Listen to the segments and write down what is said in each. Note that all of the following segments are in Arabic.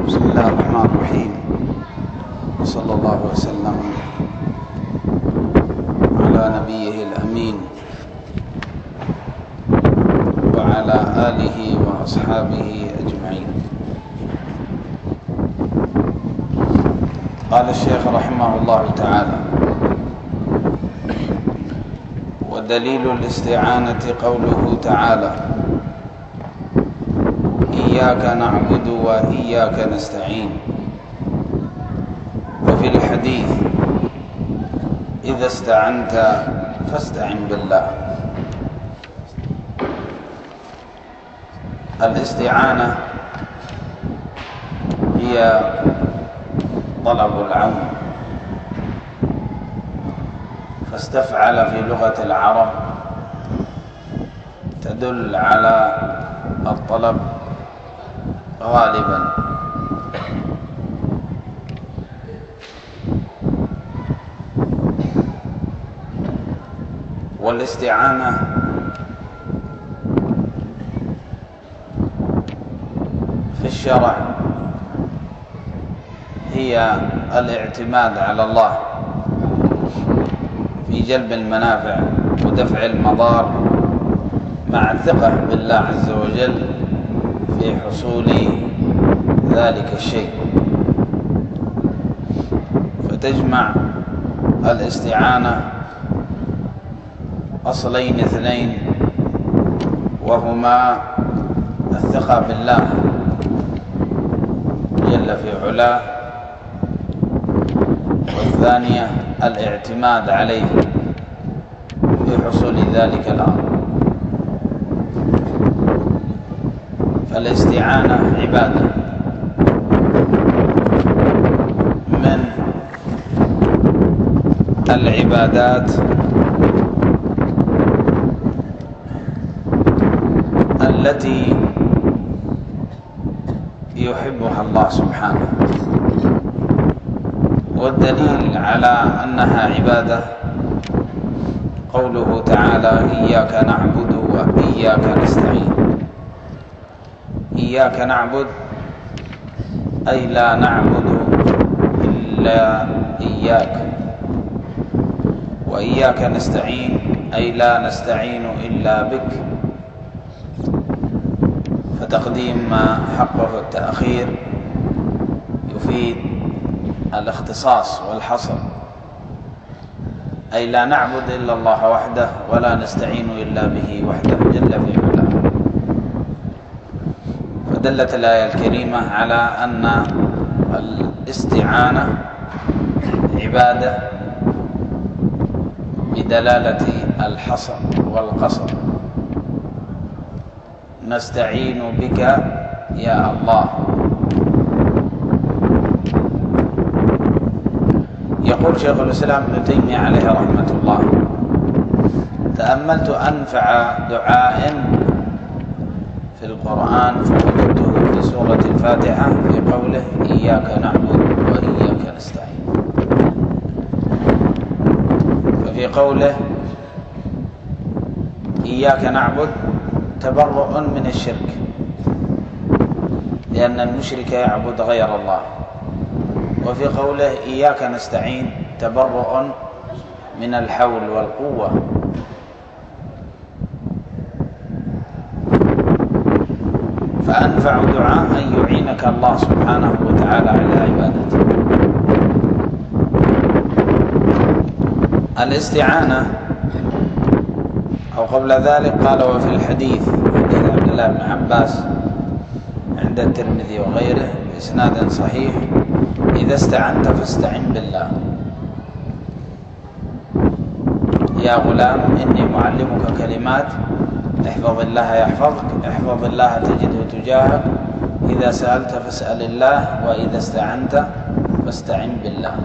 بسم الله الرحمن الرحيم، وصلى الله وسلم على نبيه الأمين وعلى آله وأصحابه أجمعين. قال الشيخ رحمه الله تعالى: ودليل الاستعانة قوله تعالى: إياك نعبد وإياك نستعين. وفي الحديث: إذا استعنت فاستعن بالله. الاستعانة هي طلب العون، فاستفعل في لغة العرب تدل على الطلب غالبا، والاستعانة في الشرع هي الاعتماد على الله في جلب المنافع ودفع المضار، مع الثقة بالله عز وجل في حصول ذلك الشيء. فتجمع الاستعانة أصلين اثنين، وهما الثقة بالله جل في علاه، والثانية الاعتماد عليه في حصول ذلك الأمر. فالاستعانة عبادة من العبادات التي يحبها الله سبحانه، والدليل على أنها عبادة قوله تعالى: إياك نعبد وإياك نستعين. إياك نعبد أي لا نعبد إلا إياك، وإياك نستعين أي لا نستعين إلا بك. فتقديم ما حقه التأخير يفيد الاختصاص والحصر، أي لا نعبد إلا الله وحده ولا نستعين إلا به وحده جل في علاه. فدلت الآية الكريمة على أن الاستعانة عبادة بدلالة الحصر والقصر. نستعين بك يا الله. يقول شيخ الإسلام ابن تيمية عليه رحمة الله: تأملت أنفع دعاء في القرآن فوجدته في سورة الفاتحة في قوله: إياك نعبد وإياك نستعين. ففي قوله إياك نعبد تبرؤ من الشرك، لأن المشرك يعبد غير الله. وفي قوله إياك نستعين تبرؤ من الحول والقوة. فأنفع دعاء أن يعينك الله سبحانه وتعالى على عبادته. الاستعانة، أو قبل ذلك قال: وفي الحديث حديث عبد الله بن عباس عند الترمذي وغيره بإسناد صحيح: إذا استعنت فاستعن بالله. يا غلام إني معلمك كلمات، احفظ الله يحفظك، احفظ الله تجده تجاهك، إذا سألت فاسأل الله، وإذا استعنت فاستعن بالله.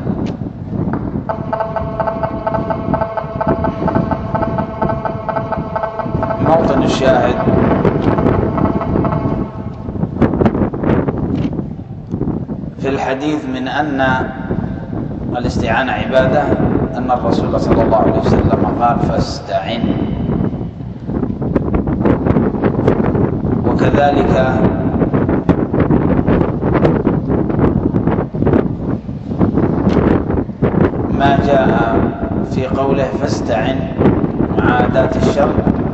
موطن الشاهد في الحديث من أن الاستعانة عبادة أن الرسول صلى الله عليه وسلم قال: فاستعن. وكذلك ما جاء في قوله فاستعن مع أداة الشرط،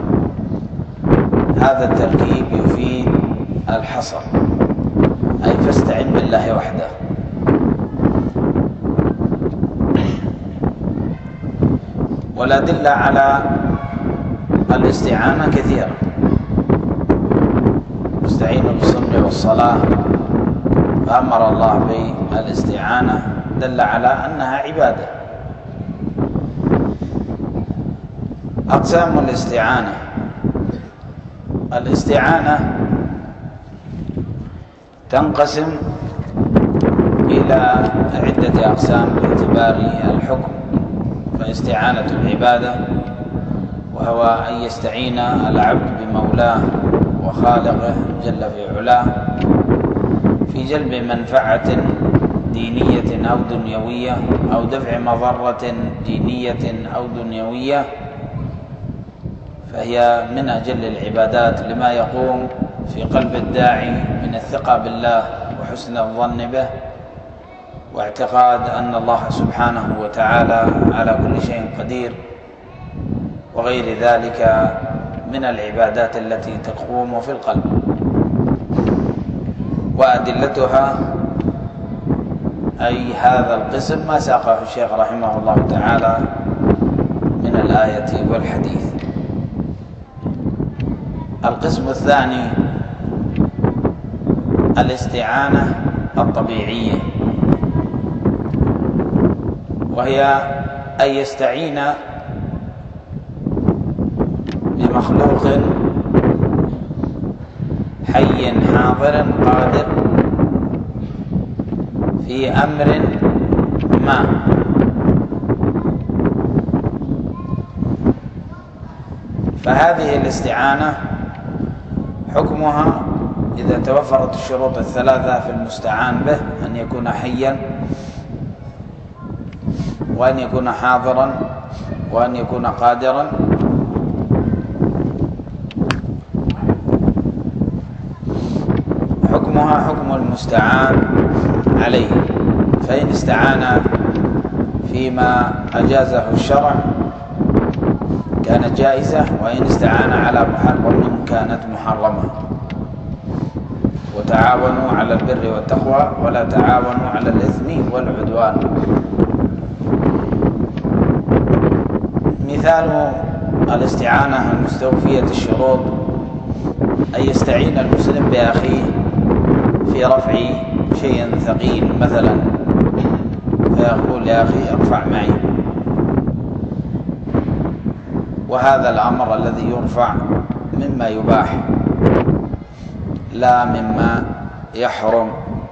هذا التركيب يفيد الحصر، أي فاستعن بالله وحده. والأدلة على الاستعانة كثيرة، استعينوا بالصبر والصلاة، فأمر الله بالاستعانة دل على أنها عبادة. أقسام الاستعانة: الاستعانة تنقسم إلى عدة أقسام باعتبار الحكم. فاستعانة العبادة، وهو أن يستعين العبد بمولاه وخالقه جل في علاه في جلب منفعة دينية أو دنيوية أو دفع مضرة دينية أو دنيوية، فهي من أجل العبادات لما يقوم في قلب الداعي من الثقة بالله وحسن الظن به واعتقاد أن الله سبحانه وتعالى على كل شيء قدير، وغير ذلك من العبادات التي تقوم في القلب. وأدلتها أي هذا القسم ما ساقه الشيخ رحمه الله تعالى من الآية والحديث. القسم الثاني الاستعانة الطبيعية، وهي أن يستعين بمخلوق حي حاضر قادر في أمر ما، فهذه الاستعانة حكمها إذا توفرت الشروط الثلاثة في المستعان به: أن يكون حيا، وأن يكون حاضرا، وأن يكون قادرا. حكمها حكم المستعان عليه، فإن استعان فيما أجازه الشرع كانت جائزة، وإن استعان على محرم كانت محرمة. وتعاونوا على البر والتقوى ولا تعاونوا على الإثم والعدوان. مثال الاستعانة المستوفية الشروط أن يستعين المسلم بأخيه في رفع شيء ثقيل مثلا، فيقول يا أخي ارفع معي، وهذا الأمر الذي يرفع مما يباح لا مما يحرم.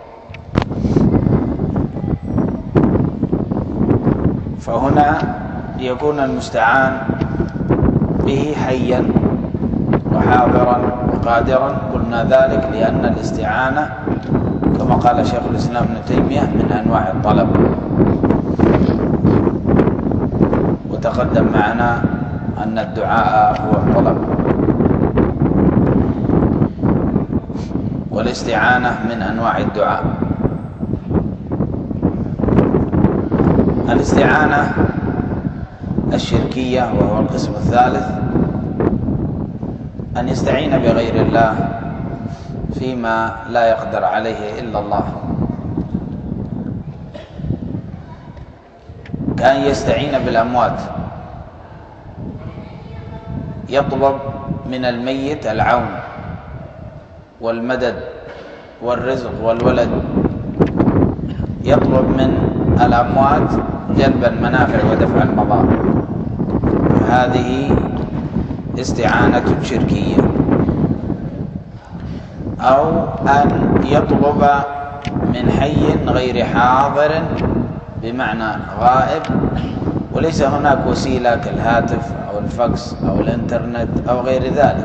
فهنا يكون المستعان به حيا وحاضرا وقادرا. قلنا ذلك لأن الاستعانة كما قال شيخ الإسلام ابن تيمية من أنواع الطلب، وتقدم معنا أن الدعاء هو الطلب، والاستعانة من أنواع الدعاء. الاستعانة الشركية وهو القسم الثالث أن يستعين بغير الله فيما لا يقدر عليه إلا الله، كأن يستعين بالأموات، يطلب من الميت العون والمدد والرزق والولد، يطلب من الأموات جلب المنافع ودفع المضار. هذه استعانة شركية. أو أن يطلب من حي غير حاضر بمعنى غائب، وليس هناك وسيلة كالهاتف أو الفاكس أو الإنترنت أو غير ذلك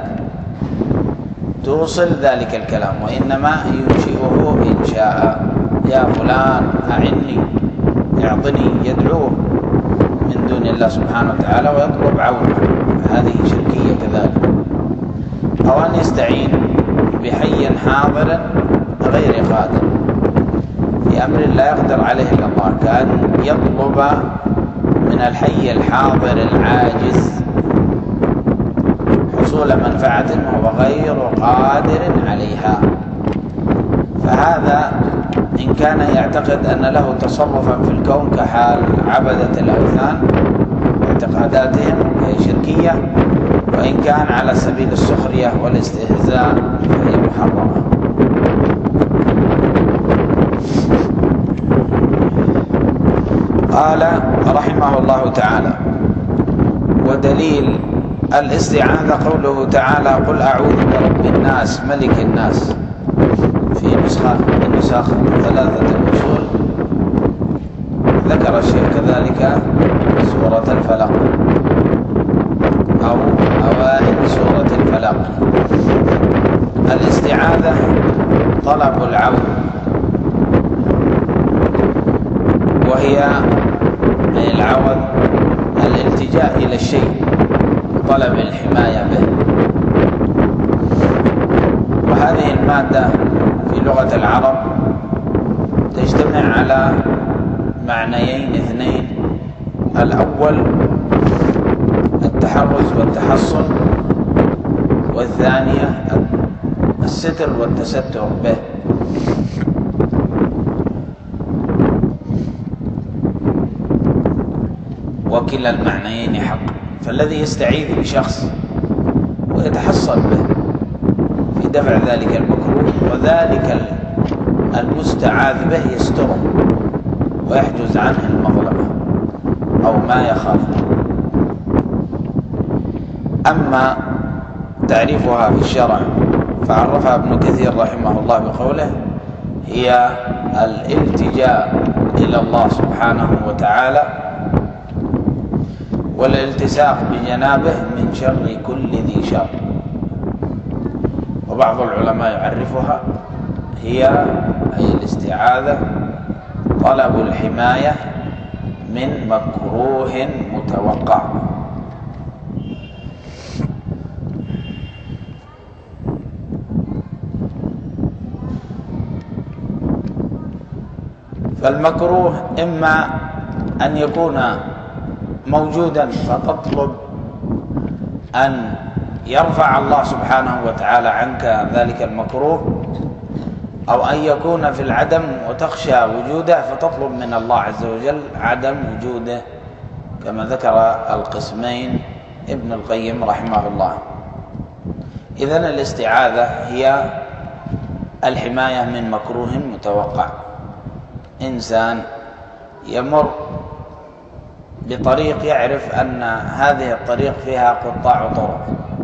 توصل ذلك الكلام، وإنما ينشئه إن شاء. يا فلان أعني، اعطني، يدعوه من دون الله سبحانه وتعالى ويطلب عونه، هذه شركية كذلك. أو أن يستعين بحي حاضر غير قادر في أمر لا يقدر عليه إلا الله، كأن يطلب من الحي الحاضر العاجز حصول منفعة وهو غير قادر عليها. فهذا إن كان يعتقد أن له تصرفا في الكون كحال عبدة الأوثان واعتقاداتهم هي شركية، وإن كان على سبيل السخرية والاستهزاء فهي محرمة. قال رحمه الله تعالى: ودليل الاستعاذة قوله تعالى: قل أعوذ برب الناس ملك الناس. في نسخ ثلاثة الأصول ذكر الشيخ كذلك سورة الفلق أو أوائل سورة الفلق. الاستعاذة طلب العون، وهي من العوذ الالتجاء إلى الشيء وطلب الحماية به. وهذه المادة في لغة العرب تجتمع على معنيين اثنين: الأول التحرز والتحصن، والثانية الستر والتستر به. وكلا المعنيين حق. فالذي يستعيذ بشخص ويتحصن به في دفع ذلك المكروه، وذلك المستعاذ به يستره ويحجز عنه المظلمة أو ما يخاف. أما تعريفها في الشرع فعرفها ابن كثير رحمه الله بقوله: هي الالتجاء إلى الله سبحانه وتعالى والالتصاق بجنابه من شر كل ذي شر. وبعض العلماء يعرفها هي أي الاستعاذة طلب الحماية من مكروه متوقع. فالمكروه إما أن يكون موجودا فتطلب أن يرفع الله سبحانه وتعالى عنك ذلك المكروه، أو أن يكون في العدم وتخشى وجوده فتطلب من الله عز وجل عدم وجوده، كما ذكر القسمين ابن القيم رحمه الله. إذن الاستعاذة هي الحماية من مكروه متوقع. إنسان يمر بطريق يعرف أن هذه الطريق فيها قطاع طرق،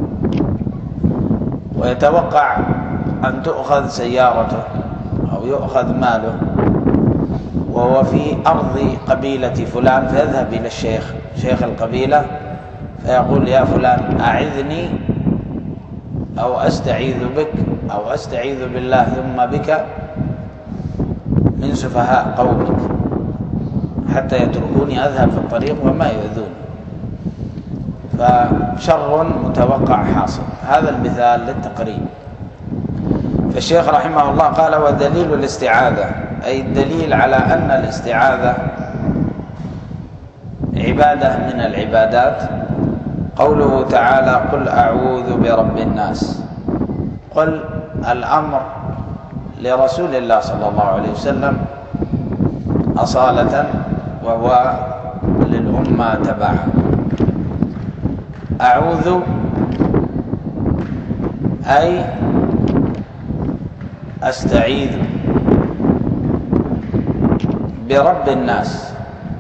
ويتوقع أن تؤخذ سيارته أو يؤخذ ماله، وهو في أرض قبيلة فلان، فيذهب إلى شيخ القبيلة فيقول: يا فلان أعذني أو أستعيذ بك أو أستعيذ بالله ثم بك من سفهاء قومك حتى يتركوني أذهب في الطريق وما يؤذون. فشر متوقع حاصل. هذا المثال للتقريب. فالشيخ رحمه الله قال: ودليل الاستعاذة، أي الدليل على أن الاستعاذة عبادة من العبادات، قوله تعالى: قل أعوذ برب الناس. قل الأمر لرسول الله صلى الله عليه وسلم أصالة، وهو للأمة تبعا. أعوذ أي أستعيذ برب الناس.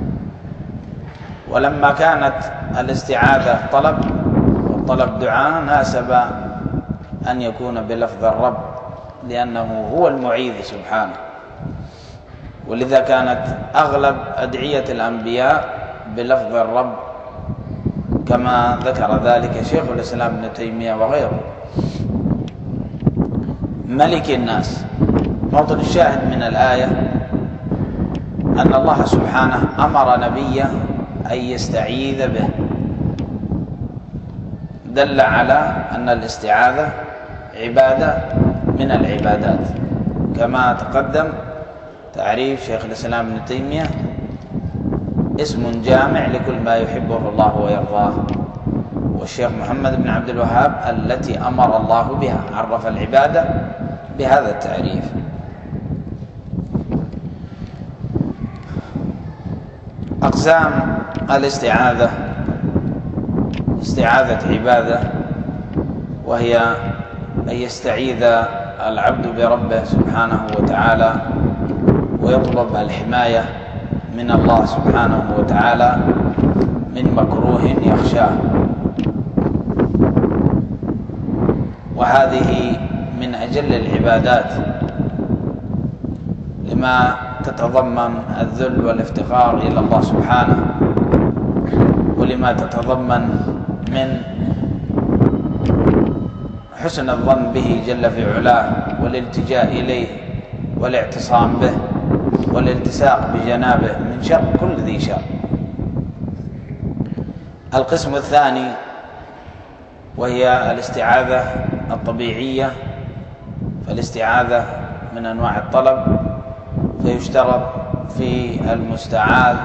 ولما كانت الاستعاذة طلب والطلب دعاء ناسب أن يكون بلفظ الرب، لأنه هو المعيذ سبحانه. ولذا كانت أغلب أدعية الأنبياء بلفظ الرب، كما ذكر ذلك شيخ الإسلام ابن تيمية وغيره. ملك الناس، موطن الشاهد من الآية أن الله سبحانه أمر نبيه أن يستعيذ به، دل على أن الاستعاذة عبادة من العبادات، كما تقدم تعريف شيخ الإسلام ابن تيمية اسم جامع لكل ما يحبه الله ويرضاه. والشيخ محمد بن عبد الوهاب التي أمر الله بها، عرف العبادة بهذا التعريف. أقسام الاستعاذة: استعاذة عبادة، وهي أن يستعيذ العبد بربه سبحانه وتعالى ويطلب الحماية من الله سبحانه وتعالى من مكروه يخشاه، وهذه من أجل العبادات لما تتضمن الذل والافتقار إلى الله سبحانه، ولما تتضمن من حسن الظن به جل في علاه والالتجاء إليه والاعتصام به والالتصاق بجنابه من شر كل ذي شر. القسم الثاني وهي الاستعاذة الطبيعية، فالاستعاذة من أنواع الطلب، فيشترط في المستعاذ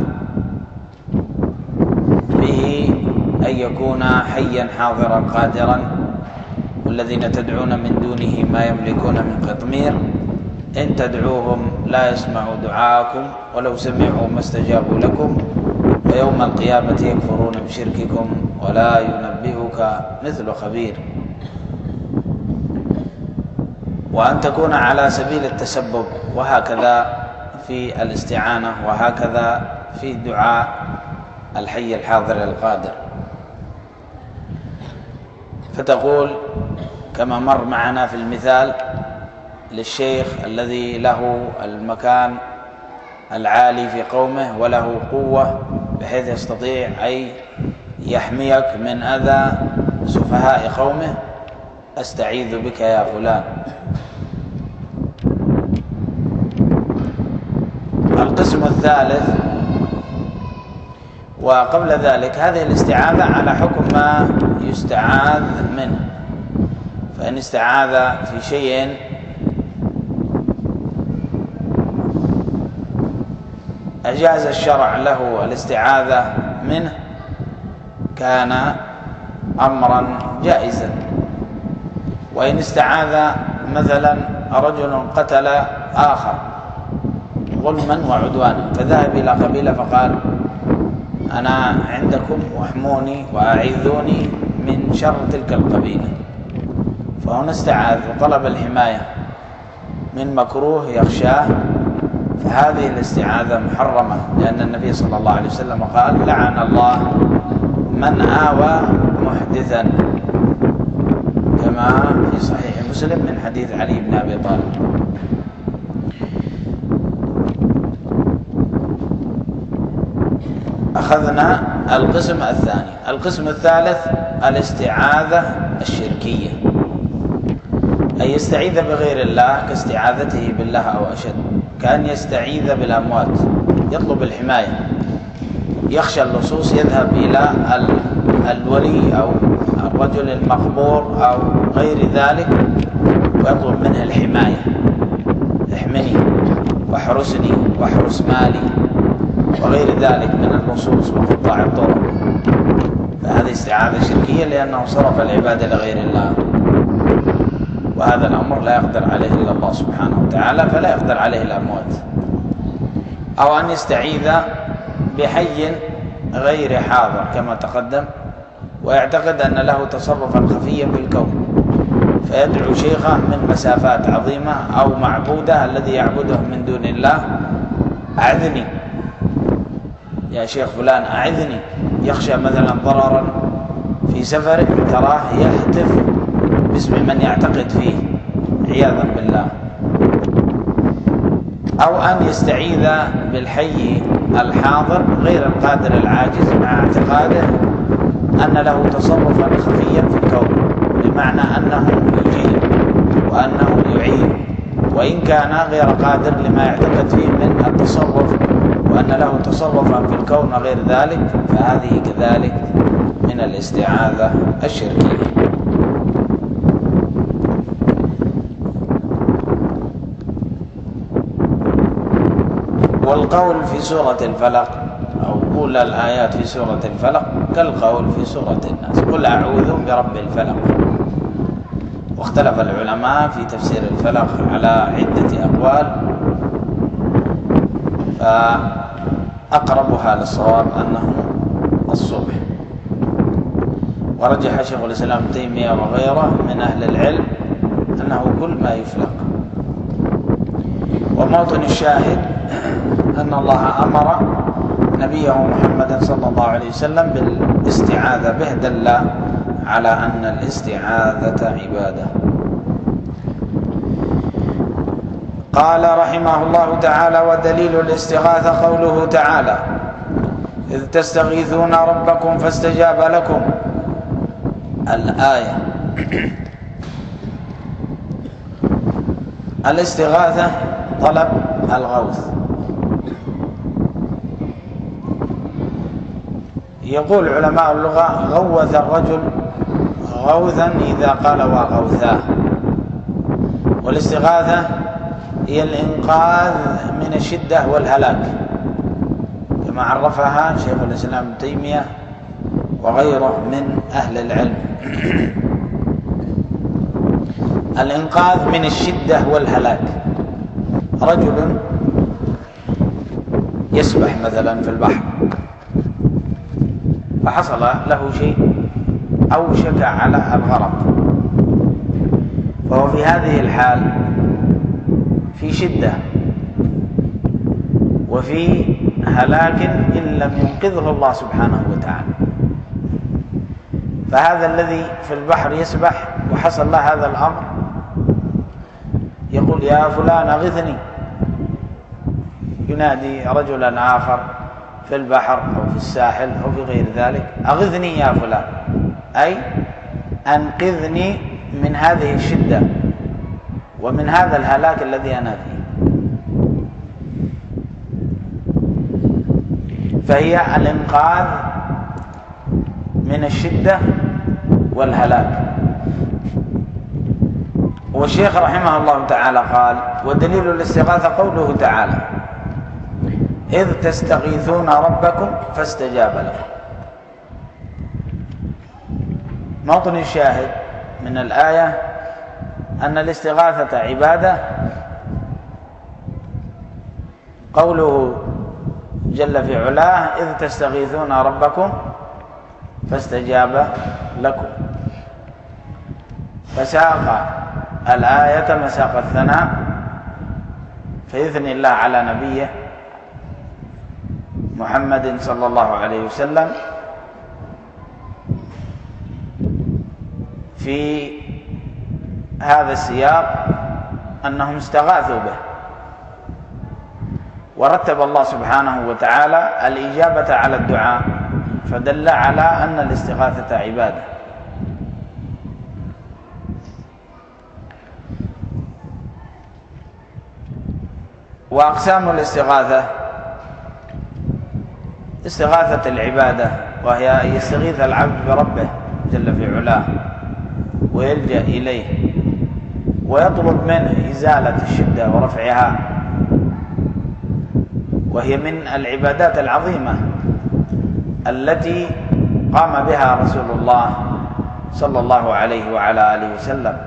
به أن يكون حيا حاضرا قادرا، والذين تدعون من دونه ما يملكون من قطمير، إن تدعوهم لا يسمعوا دعاءكم ولو سمعوا ما استجابوا لكم، ويوم القيامة يكفرون بشرككم ولا ينبئك مثل خبير. وأن تكون على سبيل التسبب، وهكذا في الاستعانة، وهكذا في دعاء الحي الحاضر القادر. فتقول كما مر معنا في المثال للشيخ الذي له المكان العالي في قومه وله قوة بحيث يستطيع أن يحميك من أذى سفهاء قومه: أستعيذ بك يا فلان. القسم الثالث، وقبل ذلك هذه الاستعاذة على حكم ما يستعاذ منه، فإن استعاذ في شيء أجاز الشرع له الاستعاذة منه كان أمرا جائزا. وإن استعاذ مثلا رجل قتل آخر ظلما وعدوانا، فذهب إلى قبيلة فقال: أنا عندكم واحموني وأعيذوني من شر تلك القبيلة، فهنا استعاذ وطلب الحماية من مكروه يخشاه، فهذه الاستعاذة محرمة، لأن النبي صلى الله عليه وسلم قال: لعن الله من آوى محدثا، كما في صحيح مسلم من حديث علي بن أبي طالب. أخذنا القسم الثاني. القسم الثالث الاستعاذة الشركية، أن يستعيذ بغير الله كاستعاذته بالله أو أشد، كأن يستعيذ بالأموات، يطلب الحماية، يخشى اللصوص، يذهب إلى الولي أو الرجل المقبور أو غير ذلك ويطلب منه الحماية: احمني واحرسني واحرس مالي، وغير ذلك من اللصوص وقطاع الطرق. فهذه استعاذة شركية لأنه صرف العبادة لغير الله، وهذا الأمر لا يقدر عليه إلا الله سبحانه وتعالى، فلا يقدر عليه الأموات. أو أن يستعيذ بحي غير حاضر كما تقدم، ويعتقد أن له تصرفا خفيا في الكون، فيدعو شيخه من مسافات عظيمة أو معبوده الذي يعبده من دون الله: أعذني يا شيخ فلان، أعذني. يخشى مثلا ضررا في سفره، تراه يهتف باسم من يعتقد فيه عياذا بالله. أو أن يستعيذ بالحي الحاضر غير القادر العاجز، مع اعتقاده أن له تصرفا خفيا في الكون، بمعنى أنه يجيب وأنه يعين، وإن كان غير قادر لما يعتقد فيه من التصرف، وأن له تصرفا في الكون غير ذلك، فهذه كذلك من الاستعاذة الشركية. والقول في سورة الفلق أو أولى الآيات في سورة الفلق كالقول في سورة الناس قل أعوذ برب الفلق. واختلف العلماء في تفسير الفلق على عدة أقوال، فأقربها للصواب أنه الصبح. ورجح شيخ الإسلام ابن تيمية وغيره من أهل العلم أنه كل ما يفلق. وموطن الشاهد أن الله أمر نبيه محمد صلى الله عليه وسلم بالاستعاذة به، دل على أن الاستعاذة عبادة. قال رحمه الله تعالى: ودليل الاستغاثة قوله تعالى: إذ تستغيثون ربكم فاستجاب لكم. الآية. الاستغاثة طلب الغوث. يقول علماء اللغة: غوث الرجل غوثا إذا قال وغوثاه. والاستغاثة هي الإنقاذ من الشدة والهلاك كما عرفها شيخ الإسلام ابن تيمية وغيره من أهل العلم. الإنقاذ من الشدة والهلاك، رجل يسبح مثلا في البحر فحصل له شيء أوشك على الغرق، فهو في هذه الحال في شدة وفي هلاك إن لم ينقذه الله سبحانه وتعالى. فهذا الذي في البحر يسبح وحصل له هذا الأمر يقول: يا فلان أغثني. ينادي رجلا آخر في البحر أو في الساحل أو في غير ذلك: أغثني يا فلان، أي أنقذني من هذه الشدة ومن هذا الهلاك الذي أنا فيه. فهي الإنقاذ من الشدة والهلاك. والشيخ رحمه الله تعالى قال: ودليل الاستغاثة قوله تعالى: إذ تستغيثون ربكم فاستجاب لكم. موطن الشاهد من الآية أن الاستغاثة عبادة. قوله جل في علاه: إذ تستغيثون ربكم فاستجاب لكم، فساق الآية مساق الثناء، فيثني الله على نبيه محمد صلى الله عليه وسلم في هذا السياق أنهم استغاثوا به، ورتب الله سبحانه وتعالى الإجابة على الدعاء، فدل على أن الاستغاثة عبادة. وأقسام الاستغاثة: استغاثة العبادة، وهي يستغيث العبد بربه جل في علاه ويلجأ إليه ويطلب منه إزالة الشدة ورفعها، وهي من العبادات العظيمة التي قام بها رسول الله صلى الله عليه وعلى آله وسلم.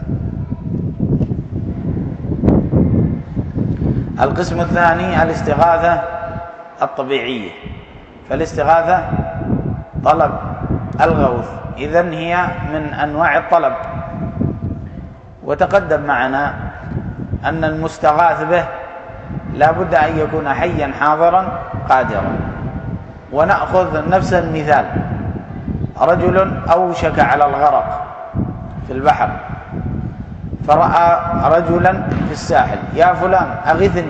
القسم الثاني الاستغاثة الطبيعية، فالاستغاثة طلب الغوث، إذن هي من أنواع الطلب. وتقدم معنا أن المستغاث به لا بد أن يكون حيا حاضرا قادرا. ونأخذ نفس المثال: رجل أوشك على الغرق في البحر فرأى رجلا في الساحل: يا فلان أغثني.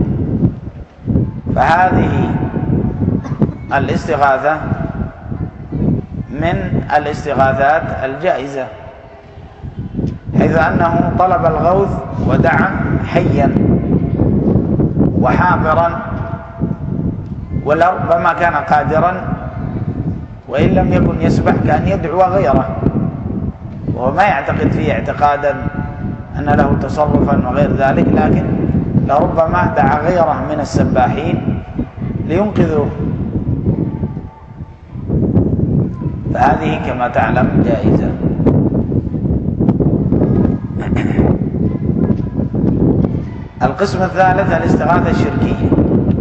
فهذه الاستغاثة من الاستغاثات الجائزة، حيث أنه طلب الغوث ودعا حيا وحاضرا، ولربما كان قادرا وإن لم يكن يسبح كأن يدعو غيره، وهو ما يعتقد فيه اعتقادا أن له تصرفا وغير ذلك، لكن لربما دعا غيره من السباحين لينقذوه فهذه كما تعلم جائزة. القسم الثالث الاستغاثة الشركية،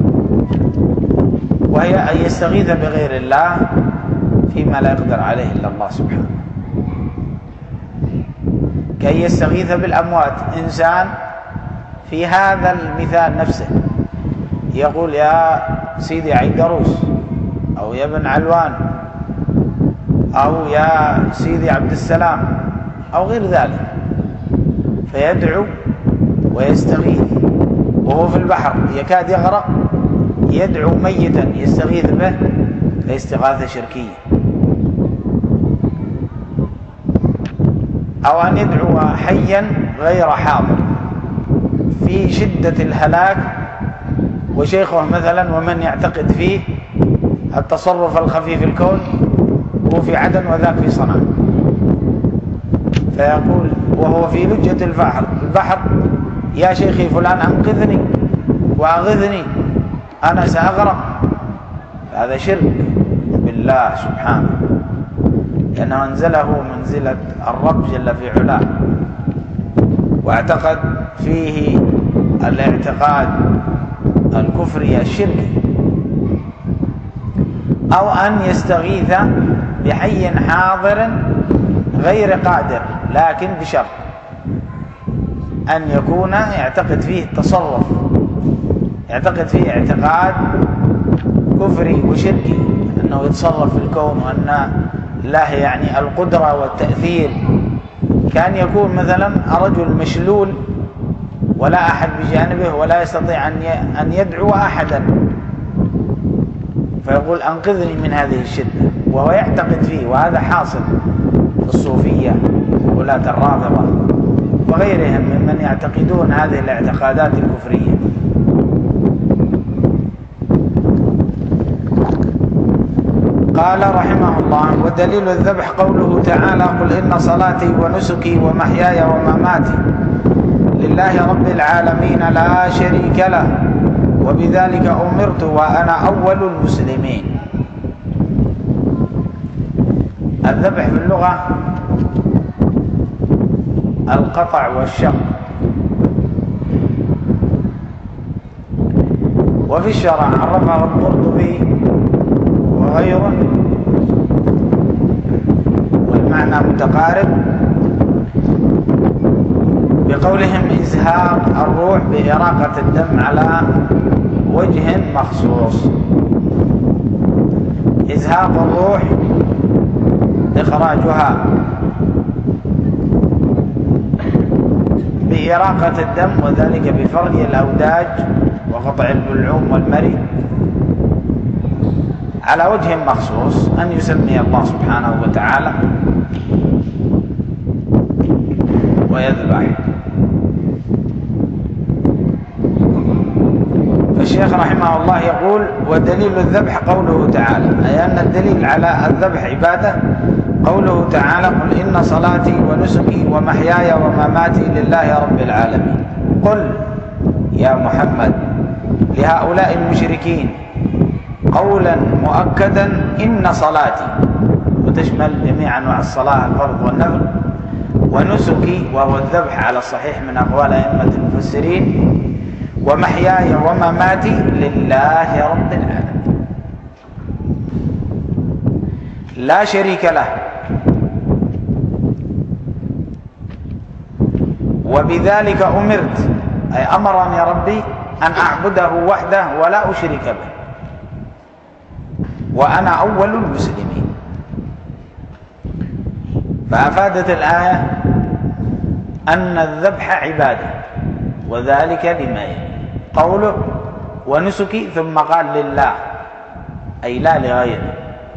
وهي أن يستغيث بغير الله فيما لا يقدر عليه إلا الله سبحانه، كي يستغيث بالأموات. إنسان في هذا المثال نفسه يقول يا سيدي عيدروس أو يا ابن علوان أو يا سيدي عبد السلام أو غير ذلك، فيدعو ويستغيث وهو في البحر يكاد يغرق، يدعو ميتا يستغيث به، فاستغاثة شركية. أو أن يدعو حيا غير حاضر في شدة الهلاك، وشيخه مثلا ومن يعتقد فيه التصرف الخفي في الكون هو في عدن وذاك في صنعاء، فيقول وهو في لجة البحر يا شيخي فلان أنقذني وأغثني أنا سأغرق. هذا شرك بالله سبحانه، لأنه أنزله منزلة الرب جل في علاه، واعتقد فيه الاعتقاد الكفري الشركي. أو أن يستغيث بحي حاضر غير قادر، لكن بشرط أن يكون يعتقد فيه التصرف، يعتقد فيه اعتقاد كفري وشركي، أنه يتصرف في الكون وأن له يعني القدرة والتأثير. كان يكون مثلا رجل مشلول ولا أحد بجانبه ولا يستطيع أن يدعو أحدا، فيقول أنقذني من هذه الشدة، وهو يعتقد فيه. وهذا حاصل في الصوفية ولاة الرافضة وغيرهم ممن يعتقدون هذه الاعتقادات الكفرية. قال رحمه الله: ودليل الذبح قوله تعالى: قل إن صلاتي ونسكي ومحياي ومماتي لله رب العالمين لا شريك له وبذلك أمرت وأنا أول المسلمين. الذبح في اللغة القطع والشق، وفي الشرع عرفه القرطبي وغيره والمعنى متقارب بقولهم إزهاق الروح بإراقة الدم على وجه مخصوص. إزهاق الروح إخراجها بإراقة الدم، وذلك بفرق الأوداج وقطع البلعوم والمري على وجه مخصوص، أن يسمي الله سبحانه وتعالى ويذبح. فالشيخ رحمه الله يقول: ودليل الذبح قوله تعالى، أي أن الدليل على الذبح عبادة قوله تعالى: قل إن صلاتي ونسكي ومحياي ومماتي لله رب العالمين. قل يا محمد لهؤلاء المشركين قولا مؤكدا: إن صلاتي، وتشمل جميع أنواع الصلاة الفرض والنفل، ونسكي وهو الذبح على الصحيح من أقوال أئمة المفسرين، ومحياي ومماتي لله رب العالمين لا شريك له وبذلك أمرت، أي أمرني ربي أن أعبده وحده ولا أشرك به، وأنا أول المسلمين. فأفادت الآية أن الذبح عبادة، وذلك لما يلي قوله: ونسكي، ثم قال لله، أي لا لغيره،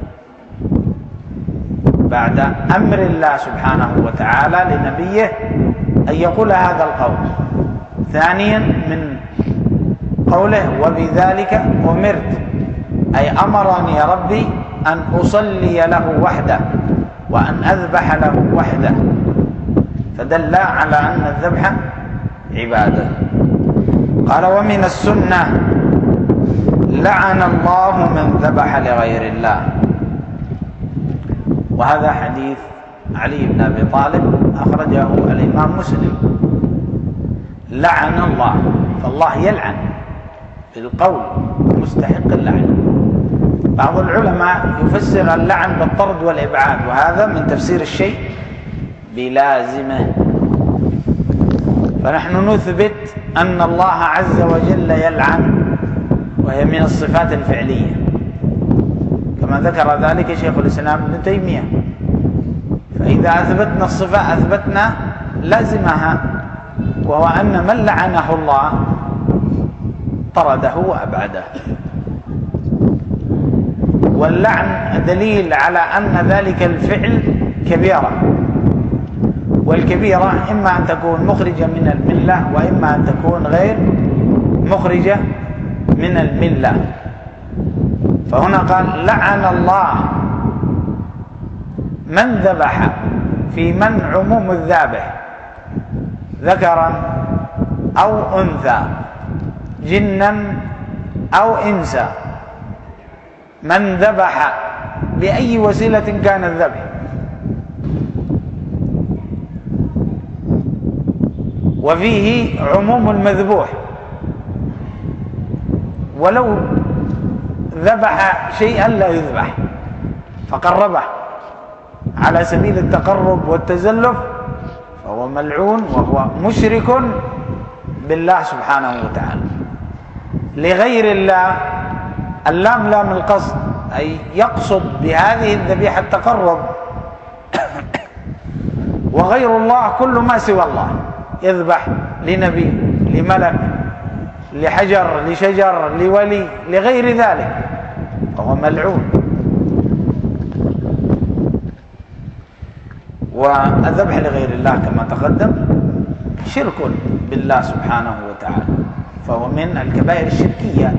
بعد أمر الله سبحانه وتعالى لنبيه أن يقول هذا القول. ثانيا من قوله: وبذلك أمرت، أي أمرني ربي أن أصلي له وحده وأن أذبح له وحده، فدل على أن الذبح عبادة. قال: ومن السنة لعن الله من ذبح لغير الله. وهذا حديث علي بن أبي طالب أخرجه الإمام مسلم. لعن الله، فالله يلعن بالقول مستحق اللعن. بعض العلماء يفسر اللعن بالطرد والإبعاد، وهذا من تفسير الشيء بلازمه. فنحن نثبت أن الله عز وجل يلعن، وهي من الصفات الفعلية كما ذكر ذلك شيخ الإسلام ابن تيمية. فإذا أثبتنا الصفة أثبتنا لازمها، وهو أن من لعنه الله طرده وأبعده. واللعن دليل على أن ذلك الفعل كبيرة، والكبيرة إما أن تكون مخرجة من الملة وإما أن تكون غير مخرجة من الملة. فهنا قال لعن الله من ذبح، في من عموم الذابح ذكرا أو أنثى، جنا أو إنسا، من ذبح بأي وسيلة كان الذبح. وفيه عموم المذبوح، ولو ذبح شيئا لا يذبح فقربه على سبيل التقرب والتزلف فهو ملعون، وهو مشرك بالله سبحانه وتعالى. لغير الله اللام لام القصد، أي يقصد بهذه الذبيحة التقرب. وغير الله كل ما سوى الله، يذبح لنبي، لملك، لحجر، لشجر، لولي، لغير ذلك، فهو ملعون. والذبح لغير الله كما تقدم شرك بالله سبحانه وتعالى، فهو من الكبائر الشركية.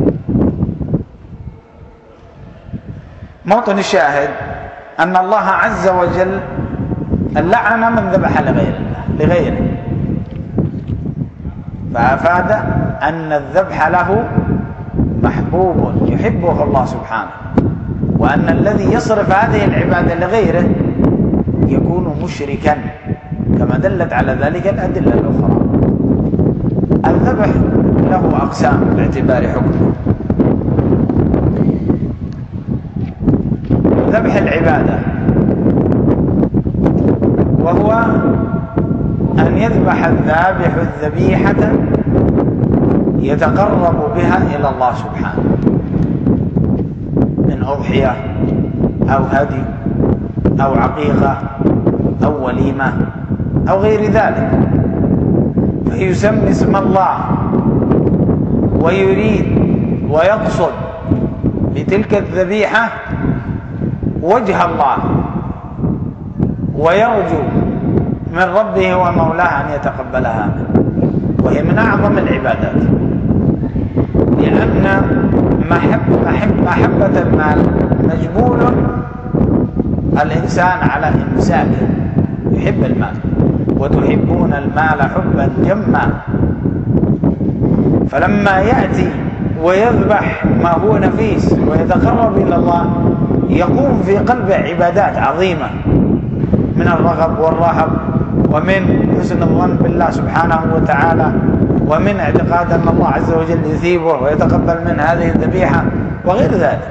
موطن الشاهد أن الله عز وجل لعن من ذبح لغيره، فأفاد أن الذبح له محبوب يحبه الله سبحانه، وأن الذي يصرف هذه العبادة لغيره يكون مشركا، كما دلت على ذلك الأدلة الأخرى. الذبح له أقسام باعتبار حكمه. ذبح العبادة، وهو أن يذبح الذابح الذبيحة يتقرب بها إلى الله سبحانه، من أضحية أو هدي أو عقيقة أو وليمة أو غير ذلك، فيسمي اسم الله ويريد ويقصد بتلك الذبيحة وجه الله، ويرجو من ربه ومولاه أن يتقبلها منه، وهي من أعظم العبادات، لأن محبة المال مجبول الإنسان على إمساكه، يحب المال، وتحبون المال حبا جما. فلما يأتي ويذبح ما هو نفيس ويتقرب إلى الله يقوم في قلبه عبادات عظيمة من الرغب والرهب، ومن حسن الظن بالله سبحانه وتعالى، ومن اعتقاد أن الله عز وجل يثيبه ويتقبل من هذه الذبيحة وغير ذلك.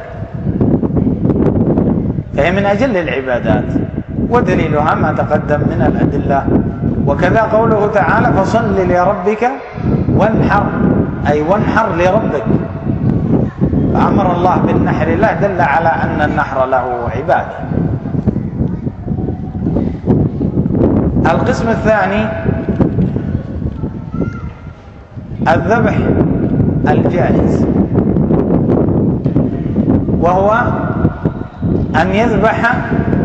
فهي من أجل العبادات، ودليلها ما تقدم من الأدلة. وكذا قوله تعالى فصل لربك وانحر، أي وانحر لربك، فأمر الله بالنحر له، دل على أن النحر له عبادة. القسم الثاني الذبح الجائز، وهو أن يذبح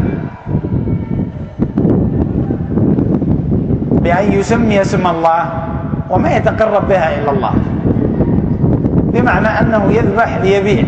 بأن يسمي اسم الله وما يتقرب بها إلى الله، بمعنى أنه يذبح ليبيع،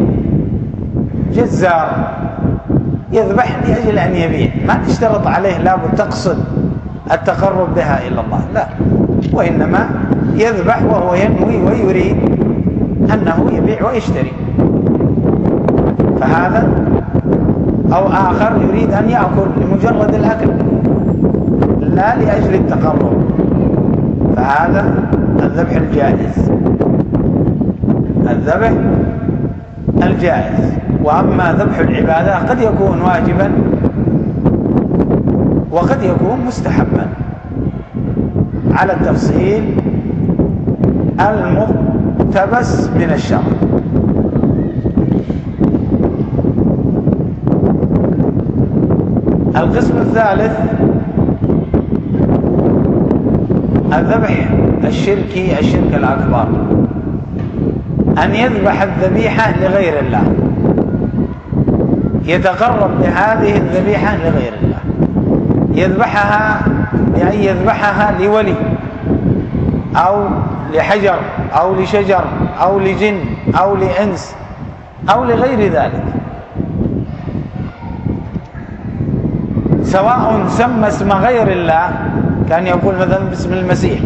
جزار يذبح لأجل أن يبيع، ما تشترط عليه لابد تقصد التقرب بها إلى الله، لا، وإنما يذبح وهو ينوي ويريد أنه يبيع ويشتري، فهذا أو آخر يريد أن يأكل لمجرد الأكل لا لأجل التقرب، فهذا الذبح الجائز، الذبح الجائز. وأما ذبح العبادة قد يكون واجبا وقد يكون مستحبا على التفصيل المقتبس من الشرع. القسم الثالث الذبح الشركي، الشرك الأكبر، أن يذبح الذبيحة لغير الله، يتقرب بهذه الذبيحة لغير الله، يذبحها بأن يذبحها لولي أو لحجر أو لشجر أو لجن أو لإنس أو لغير ذلك، سواء سمى اسم غير الله، كان يقول مثلا باسم المسيح،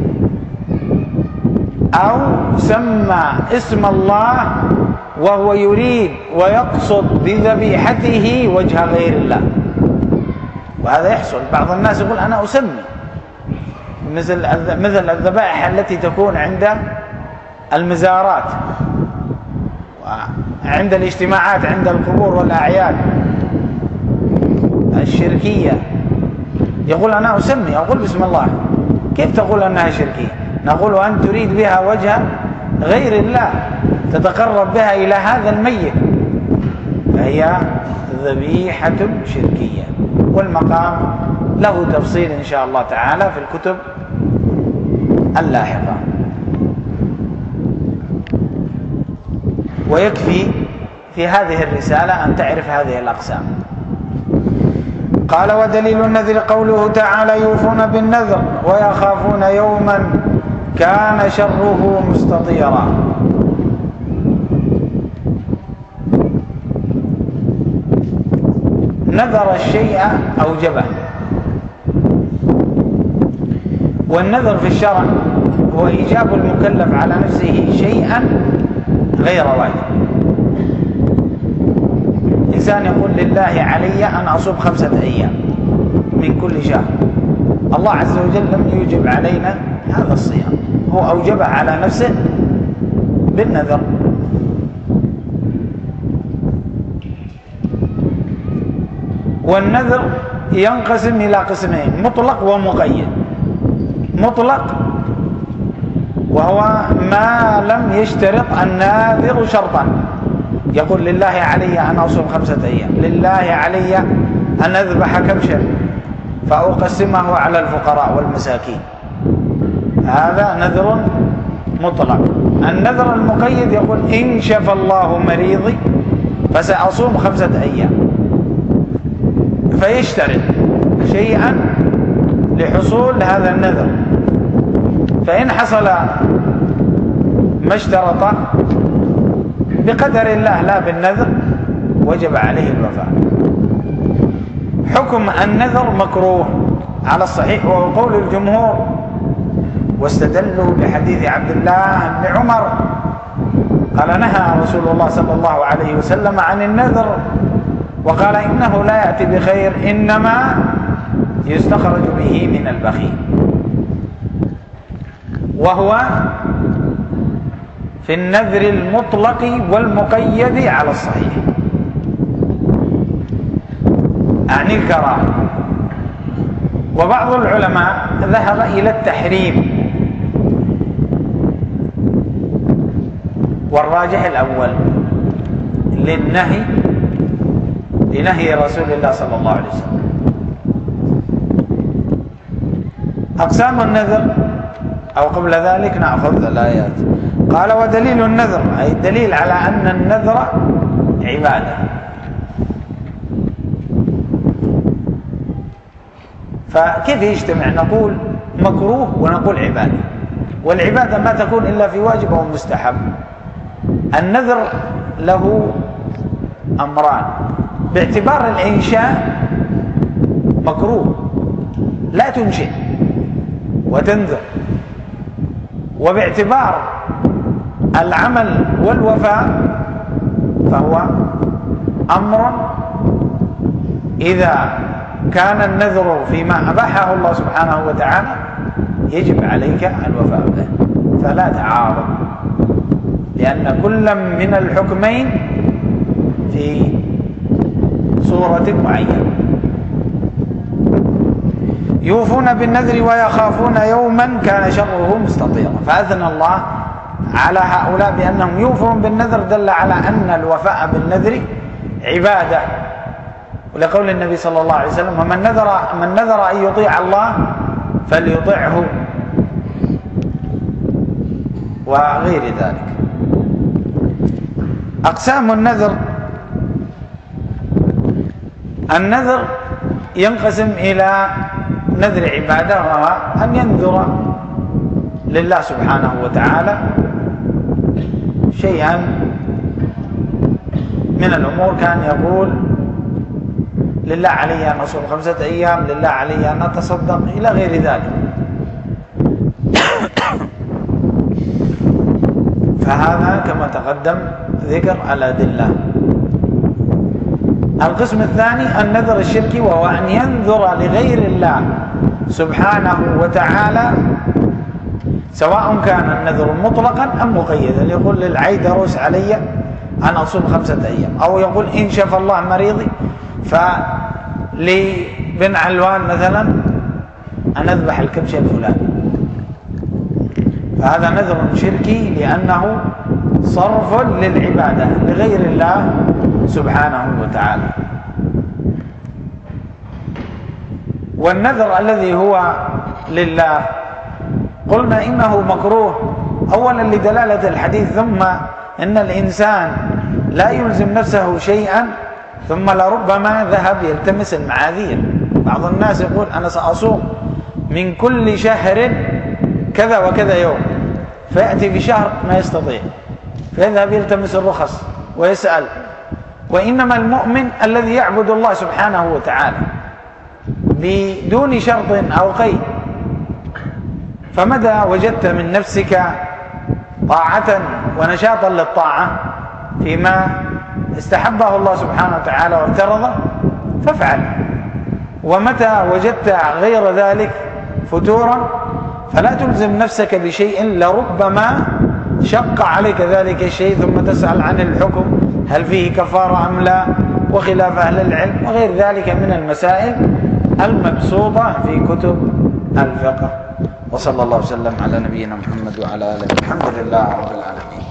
أو سمى اسم الله وهو يريد ويقصد بذبيحته وجه غير الله. وهذا يحصل، بعض الناس يقول أنا أسمي، مثل الذبائح التي تكون عند المزارات وعند الاجتماعات عند القبور والأعياد الشركية، يقول أنا أسمي، أقول بسم الله. كيف تقول أنها شركية؟ نقول أنت تريد بها وجه غير الله، تتقرب بها إلى هذا الميت، فهي ذبيحة شركية. والمقام له تفصيل إن شاء الله تعالى في الكتب اللاحقة. ويكفي في هذه الرسالة أن تعرف هذه الأقسام. قال: ودليل النذر قوله تعالى: يوفون بالنذر ويخافون يوما كان شره مستطيرا. نذر الشيء أوجبه، والنذر في الشرع هو إيجاب المكلف على نفسه شيئا غير واجب. إنسان يقول لله علي أن أصوم 5 أيام من كل شهر، الله عز وجل لم يوجب علينا هذا الصيام، هو أوجبه على نفسه بالنذر. والنذر ينقسم إلى قسمين: مطلق ومقيد. مطلق وهو ما لم يشترط الناذر شرطا، يقول لله علي أن أصوم 5 أيام، لله علي أن أذبح كبشا فأقسمه على الفقراء والمساكين، هذا نذر مطلق. النذر المقيد يقول: إن شفى الله مريضي فسأصوم 5 أيام، فيشترط شيئا لحصول هذا النذر، فإن حصل ما اشترط بقدر الله لا بالنذر وجب عليه الوفاء. حكم النذر مكروه على الصحيح وهو قول الجمهور، واستدلوا بحديث عبد الله بن عمر قال: نهى رسول الله صلى الله عليه وسلم عن النذر وقال: إنه لا يأتي بخير، إنما يستخرج به من البخيل. وهو في النذر المطلق والمقيد على الصحيح، أعني الكراهة. وبعض العلماء ذهب إلى التحريم، والراجح الأول لنهي رسول الله صلى الله عليه وسلم. أقسام النذر، أو قبل ذلك نأخذ الآيات. قال: ودليل النذر، أي الدليل على أن النذر عبادة. فكيف يجتمع؟ نقول مكروه ونقول عبادة، والعبادة ما تكون إلا في واجب أو مستحب. النذر له أمران: باعتبار الإنشاء مكروه، لا تنشئ وتنذر، وباعتبار العمل والوفاء فهو أمر إذا كان النذر فيما أباحه الله سبحانه وتعالى يجب عليك الوفاء به، فلا تعارض، لأن كل من الحكمين في صورة معينة. يوفون بالنذر ويخافون يوما كان شره مستطيرا، فأذن الله على هؤلاء بأنهم يوفون بالنذر، دل على أن الوفاء بالنذر عبادة، ولقول النبي صلى الله عليه وسلم: ومن نذر أن يطيع الله فليطعه، وغير ذلك. أقسام النذر ينقسم إلى نذر عبادة، وهو أن ينذر لله سبحانه وتعالى شيئا من الأمور، كان يقول: لله علي أن أصوم 5 أيام، لله علي أن أتصدق، إلى غير ذلك. فهذا كما تقدم ذكر الأدلة. القسم الثاني النذر الشركي، وهو أن ينذر لغير الله سبحانه وتعالى، سواء كان النذر مطلقا أم مقيدا، يقول: للعيد روس علي أن أصوم 5 أيام، أو يقول: إن شفى الله مريضي فلبن علوان مثلا أن أذبح الكبش الفلاني، فهذا نذر شركي لأنه صرف للعبادة لغير الله سبحانه وتعالى. والنذر الذي هو لله قلنا إنه مكروه، أولا لدلالة الحديث، ثم إن الإنسان لا يلزم نفسه شيئا ثم لربما ذهب يلتمس المعاذير. بعض الناس يقول: أنا سأصوم من كل شهر كذا وكذا يوم، فيأتي بشهر ما يستطيع، فيذهب يلتمس الرخص ويسأل. وإنما المؤمن الذي يعبد الله سبحانه وتعالى بدون شرط أو قيد، فمتى وجدت من نفسك طاعة ونشاطا للطاعة فيما استحبه الله سبحانه وتعالى وافترضه فافعل، ومتى وجدت غير ذلك فتورا فلا تلزم نفسك بشيء لربما شق عليك ذلك الشيء، ثم تسأل عن الحكم هل فيه كفارة أم لا، وخلاف أهل العلم، وغير ذلك من المسائل المبسوطة في كتب الفقه. وصلى الله وسلم على نبينا محمد وعلى آله. الحمد لله رب العالمين.